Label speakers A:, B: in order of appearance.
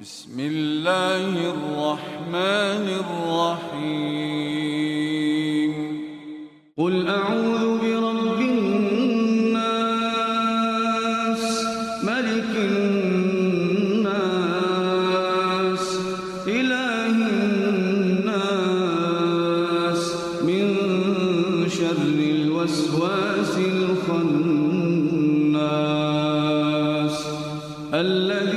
A: بسم الله الرحمن الرحيم.
B: قل أعوذ برب الناس ملك الناس إله الناس من شر الوسواس الخناس الذي